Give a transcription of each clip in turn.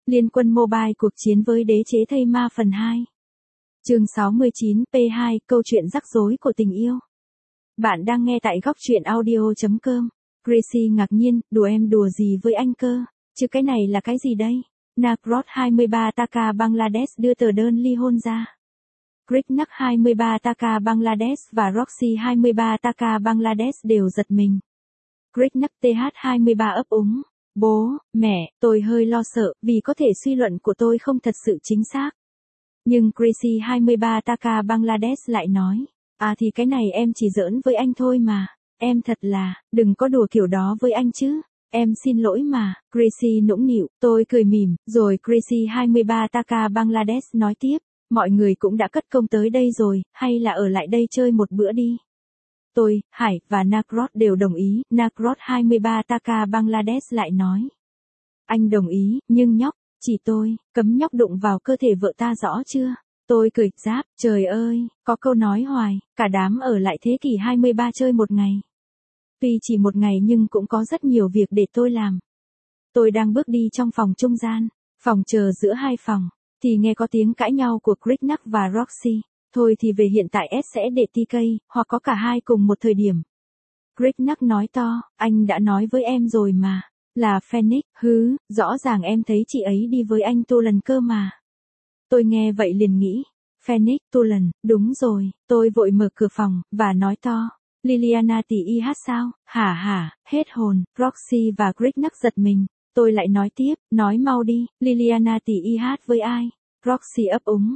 Liên Quân Mobile cuộc chiến với đế chế thây ma phần 2. Chương 69 P2 câu chuyện rắc rối của tình yêu. Bạn đang nghe tại góc truyện audio.com. Gracie ngạc nhiên, đùa em đùa gì với anh cơ, chứ cái này là cái gì đây? Nakrod 23 Taka Bangladesh đưa tờ đơn ly hôn ra. Krishnak 23 Taka Bangladesh và Roxy 23 Taka Bangladesh đều giật mình. Krishnak TH23 ấp úng. Bố, mẹ, tôi hơi lo sợ vì có thể suy luận của tôi không thật sự chính xác. Nhưng Gracie 23 Taka Bangladesh lại nói, thì cái này em chỉ giỡn với anh thôi mà. Em thật là, đừng có đùa kiểu đó với anh chứ. Em xin lỗi mà, Gracie nũng nịu, tôi cười mỉm, rồi Gracie 23 Taka Bangladesh nói tiếp, mọi người cũng đã cất công tới đây rồi, hay là ở lại đây chơi một bữa đi. Tôi, Hải, và Nakrod đều đồng ý. Nakrod 23 Taka Bangladesh lại nói. Anh đồng ý, nhưng nhóc, chỉ tôi, cấm nhóc đụng vào cơ thể vợ ta rõ chưa? Tôi cười giáp, trời ơi, có câu nói hoài, cả đám ở lại thế kỷ 23 chơi một ngày. Tuy chỉ một ngày nhưng cũng có rất nhiều việc để tôi làm. Tôi đang bước đi trong phòng trung gian, phòng chờ giữa hai phòng, thì nghe có tiếng cãi nhau của Krishnak và Roxy. Thôi thì về hiện tại S sẽ để TK, hoặc có cả hai cùng một thời điểm. Krishnak nói to, anh đã nói với em rồi mà, là Phoenix, rõ ràng em thấy chị ấy đi với anh Tulan cơ mà. Tôi nghe vậy liền nghĩ, Phoenix, Tulan, đúng rồi, tôi vội mở cửa phòng, và nói to, Liliana tỷ y hát sao, hả, hết hồn, Roxy và Krishnak giật mình, tôi lại nói tiếp, nói mau đi, Liliana tỷ y hát với ai? Roxy ấp úng,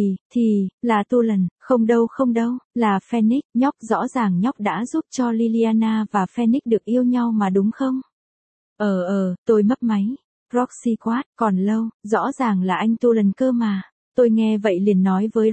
là Tulan, không đâu, là Phoenix, nhóc rõ ràng nhóc đã giúp cho Liliana và Phoenix được yêu nhau mà đúng không? Tôi mấp máy. Roxy quát, còn lâu, rõ ràng là anh Tulan cơ mà. Tôi nghe vậy liền nói với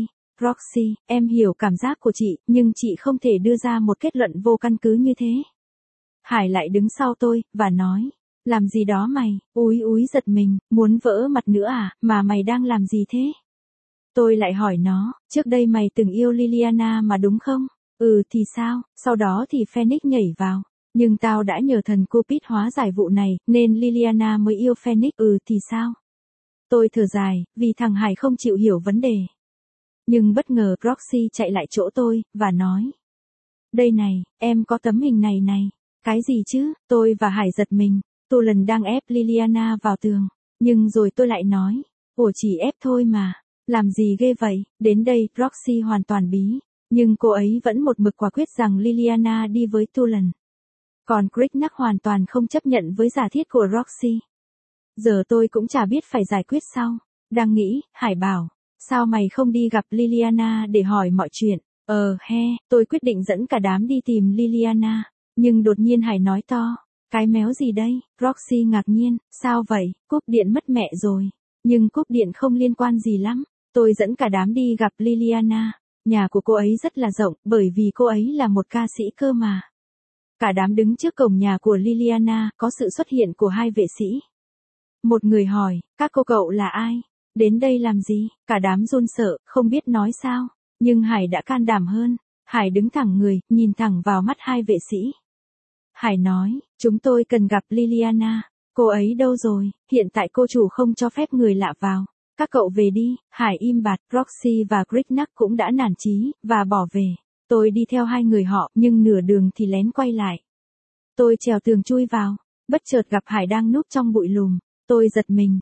Roxy, em hiểu cảm giác của chị, nhưng chị không thể đưa ra một kết luận vô căn cứ như thế. Hải lại đứng sau tôi, và nói. Làm gì đó mày, úi giật mình, muốn vỡ mặt nữa à, mà mày đang làm gì thế? Tôi lại hỏi nó, trước đây mày từng yêu Liliana mà đúng không? Thì sao, sau đó thì Phoenix nhảy vào. Nhưng tao đã nhờ thần Cupid hóa giải vụ này, nên Liliana mới yêu Phoenix. Thì sao? Tôi thở dài, vì thằng Hải không chịu hiểu vấn đề. Nhưng bất ngờ Roxy chạy lại chỗ tôi, và nói. Đây này, em có tấm hình này. Cái gì chứ? Tôi và Hải giật mình. Tulan đang ép Liliana vào tường. Nhưng rồi tôi lại nói. Chỉ ép thôi mà. Làm gì ghê vậy? Đến đây, Roxy hoàn toàn bí. Nhưng cô ấy vẫn một mực quả quyết rằng Liliana đi với Tulan. Còn Krishnak hoàn toàn không chấp nhận với giả thiết của Roxy. Giờ tôi cũng chả biết phải giải quyết sao. Đang nghĩ, Hải bảo. Sao mày không đi gặp Liliana để hỏi mọi chuyện? Tôi quyết định dẫn cả đám đi tìm Liliana. Nhưng đột nhiên Hải nói to. Cái méo gì đây? Roxy ngạc nhiên, sao vậy? Cúp điện mất mẹ rồi. Nhưng cúp điện không liên quan gì lắm. Tôi dẫn cả đám đi gặp Liliana. Nhà của cô ấy rất là rộng, bởi vì cô ấy là một ca sĩ cơ mà. Cả đám đứng trước cổng nhà của Liliana, có sự xuất hiện của hai vệ sĩ. Một người hỏi, các cô cậu là ai? Đến đây làm gì? Cả đám run sợ, không biết nói sao. Nhưng Hải đã can đảm hơn. Hải đứng thẳng người, nhìn thẳng vào mắt hai vệ sĩ. Hải nói, chúng tôi cần gặp Liliana. Cô ấy đâu rồi? Hiện tại cô chủ không cho phép người lạ vào. Các cậu về đi. Hải im bặt, Roxy và Krishnak cũng đã nản chí, và bỏ về. Tôi đi theo hai người họ, nhưng nửa đường thì lén quay lại. Tôi trèo tường chui vào. Bất chợt gặp Hải đang núp trong bụi lùm. Tôi giật mình,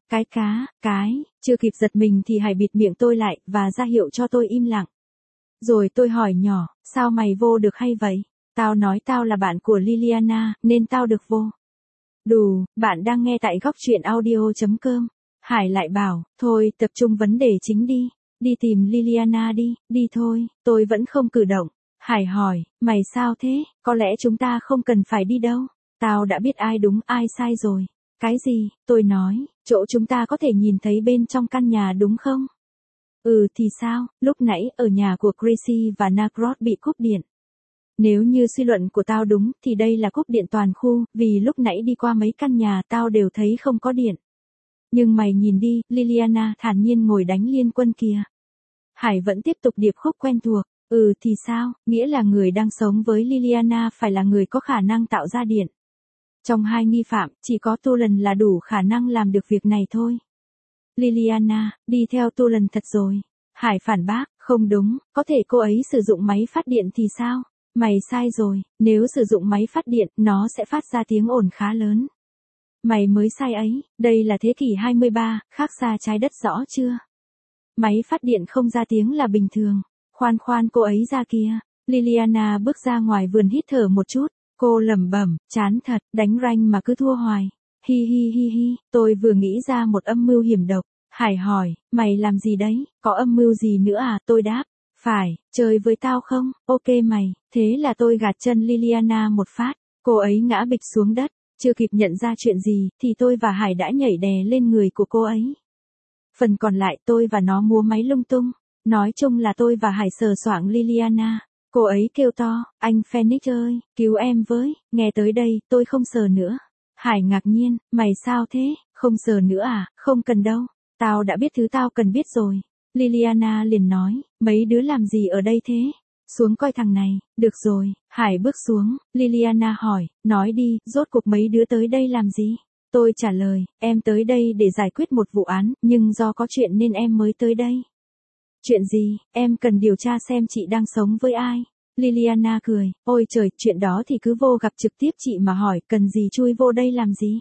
chưa kịp giật mình thì Hải bịt miệng tôi lại, và ra hiệu cho tôi im lặng. Rồi tôi hỏi nhỏ, sao mày vô được hay vậy? Tao nói tao là bạn của Liliana, nên tao được vô. Đù, bạn đang nghe tại góc truyện audio.com. Hải lại bảo, thôi, tập trung vấn đề chính đi. Đi tìm Liliana đi thôi, tôi vẫn không cử động. Hải hỏi, mày sao thế, có lẽ chúng ta không cần phải đi đâu. Tao đã biết ai đúng ai sai rồi. Cái gì? Tôi nói, chỗ chúng ta có thể nhìn thấy bên trong căn nhà đúng không? Thì sao, lúc nãy ở nhà của Gracie và Nakrod bị cúp điện. Nếu như suy luận của tao đúng, thì đây là cúp điện toàn khu, vì lúc nãy đi qua mấy căn nhà tao đều thấy không có điện. Nhưng mày nhìn đi, Liliana thản nhiên ngồi đánh Liên Quân kìa. Hải vẫn tiếp tục điệp khúc quen thuộc. Thì sao, nghĩa là người đang sống với Liliana phải là người có khả năng tạo ra điện. Trong hai nghi phạm, chỉ có Tulen là đủ khả năng làm được việc này thôi. Liliana, đi theo Tulen thật rồi. Hải phản bác, không đúng, có thể cô ấy sử dụng máy phát điện thì sao? Mày sai rồi, nếu sử dụng máy phát điện, nó sẽ phát ra tiếng ồn khá lớn. Mày mới sai ấy, đây là thế kỷ 23, khác xa trái đất rõ chưa? Máy phát điện không ra tiếng là bình thường. Khoan khoan cô ấy ra kia. Liliana bước ra ngoài vườn hít thở một chút. Cô lẩm bẩm, chán thật, đánh ranh mà cứ thua hoài. Hi hi hi hi, tôi vừa nghĩ ra một âm mưu hiểm độc. Hải hỏi, mày làm gì đấy, có âm mưu gì nữa à? Tôi đáp, phải, chơi với tao không? Ok mày, thế là tôi gạt chân Liliana một phát. Cô ấy ngã bịch xuống đất, chưa kịp nhận ra chuyện gì, thì tôi và Hải đã nhảy đè lên người của cô ấy. Phần còn lại tôi và nó múa máy lung tung. Nói chung là tôi và Hải sờ soạng Liliana. Cô ấy kêu to, anh Phoenix ơi, cứu em với, nghe tới đây, tôi không sờ nữa. Hải ngạc nhiên, mày sao thế, không sờ nữa à, không cần đâu, tao đã biết thứ tao cần biết rồi. Liliana liền nói, mấy đứa làm gì ở đây thế? Xuống coi thằng này, được rồi, Hải bước xuống, Liliana hỏi, nói đi, rốt cuộc mấy đứa tới đây làm gì? Tôi trả lời, em tới đây để giải quyết một vụ án, nhưng do có chuyện nên em mới tới đây. Chuyện gì, em cần điều tra xem chị đang sống với ai. Liliana cười, ôi trời, chuyện đó thì cứ vô gặp trực tiếp chị mà hỏi, cần gì chui vô đây làm gì.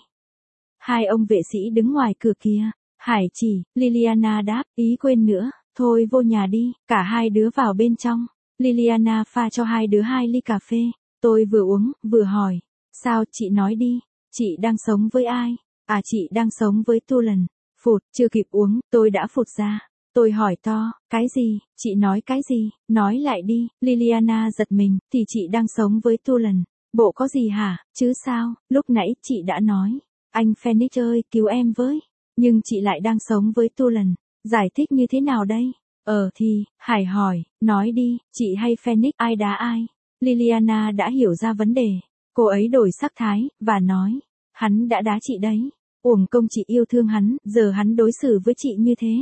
Hai ông vệ sĩ đứng ngoài cửa kia. Hải chỉ, Liliana đáp, ý quên nữa, thôi vô nhà đi, cả hai đứa vào bên trong. Liliana pha cho hai đứa 2 ly cà phê. Tôi vừa uống, vừa hỏi, sao chị nói đi, chị đang sống với ai? À chị đang sống với Tulen. Phụt, chưa kịp uống, tôi đã phụt ra. Tôi hỏi to, cái gì, chị nói cái gì, nói lại đi. Liliana giật mình, thì chị đang sống với Tulen. Bộ có gì hả, chứ sao, lúc nãy chị đã nói, anh Phoenix ơi, cứu em với. Nhưng chị lại đang sống với Tulen, giải thích như thế nào đây? Thì, Hải hỏi, nói đi, chị hay Phoenix ai đá ai? Liliana đã hiểu ra vấn đề. Cô ấy đổi sắc thái, và nói, hắn đã đá chị đấy. Uổng công chị yêu thương hắn, giờ hắn đối xử với chị như thế.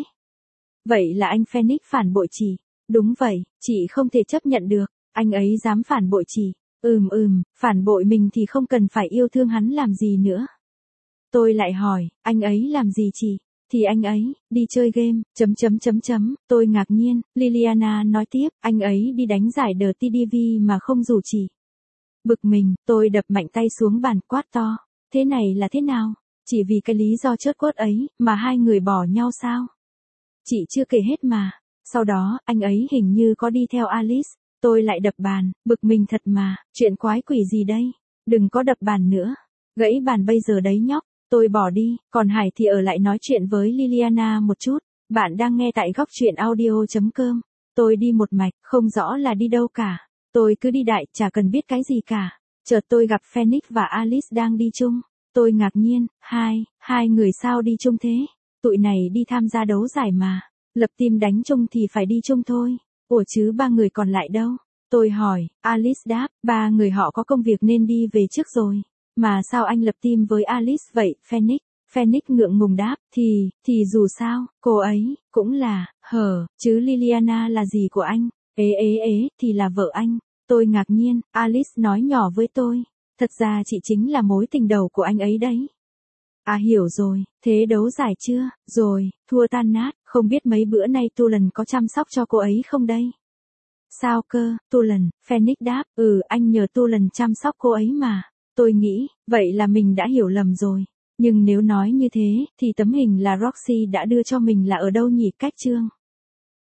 Vậy là anh Phoenix phản bội chị. Đúng vậy, chị không thể chấp nhận được, anh ấy dám phản bội chị. Phản bội mình thì không cần phải yêu thương hắn làm gì nữa. Tôi lại hỏi, anh ấy làm gì chị? Thì anh ấy, đi chơi game, tôi ngạc nhiên, Liliana nói tiếp, anh ấy đi đánh giải The TDV mà không rủ chị. Bực mình, tôi đập mạnh tay xuống bàn quát to, thế này là thế nào? Chỉ vì cái lý do chớt quất ấy, mà hai người bỏ nhau sao? Chị chưa kể hết mà. Sau đó, anh ấy hình như có đi theo Alice. Tôi lại đập bàn, bực mình thật mà, chuyện quái quỷ gì đây? Đừng có đập bàn nữa. Gãy bàn bây giờ đấy nhóc. Tôi bỏ đi, còn Hải thì ở lại nói chuyện với Liliana một chút. Bạn đang nghe tại góc truyện audio.com. Tôi đi một mạch, không rõ là đi đâu cả. Tôi cứ đi đại, chả cần biết cái gì cả. Chợt tôi gặp Phoenix và Alice đang đi chung. Tôi ngạc nhiên, hai người sao đi chung thế? Tụi này đi tham gia đấu giải mà. Lập team đánh chung thì phải đi chung thôi. Ủa chứ 3 người còn lại đâu? Tôi hỏi, Alice đáp, 3 người họ có công việc nên đi về trước rồi. Mà sao anh lập team với Alice vậy, Phoenix? Phoenix ngượng ngùng đáp, thì dù sao, cô ấy, cũng là, chứ Liliana là gì của anh? Thì là vợ anh. Tôi ngạc nhiên, Alice nói nhỏ với tôi. Thật ra chị chính là mối tình đầu của anh ấy đấy. À hiểu rồi, thế đấu giải chưa? Rồi, thua tan nát, không biết mấy bữa nay Tulen có chăm sóc cho cô ấy không đây? Sao cơ, Tulen, Phoenix đáp, anh nhờ Tulen chăm sóc cô ấy mà. Tôi nghĩ, vậy là mình đã hiểu lầm rồi. Nhưng nếu nói như thế, thì tấm hình là Roxy đã đưa cho mình là ở đâu nhỉ? Cách chương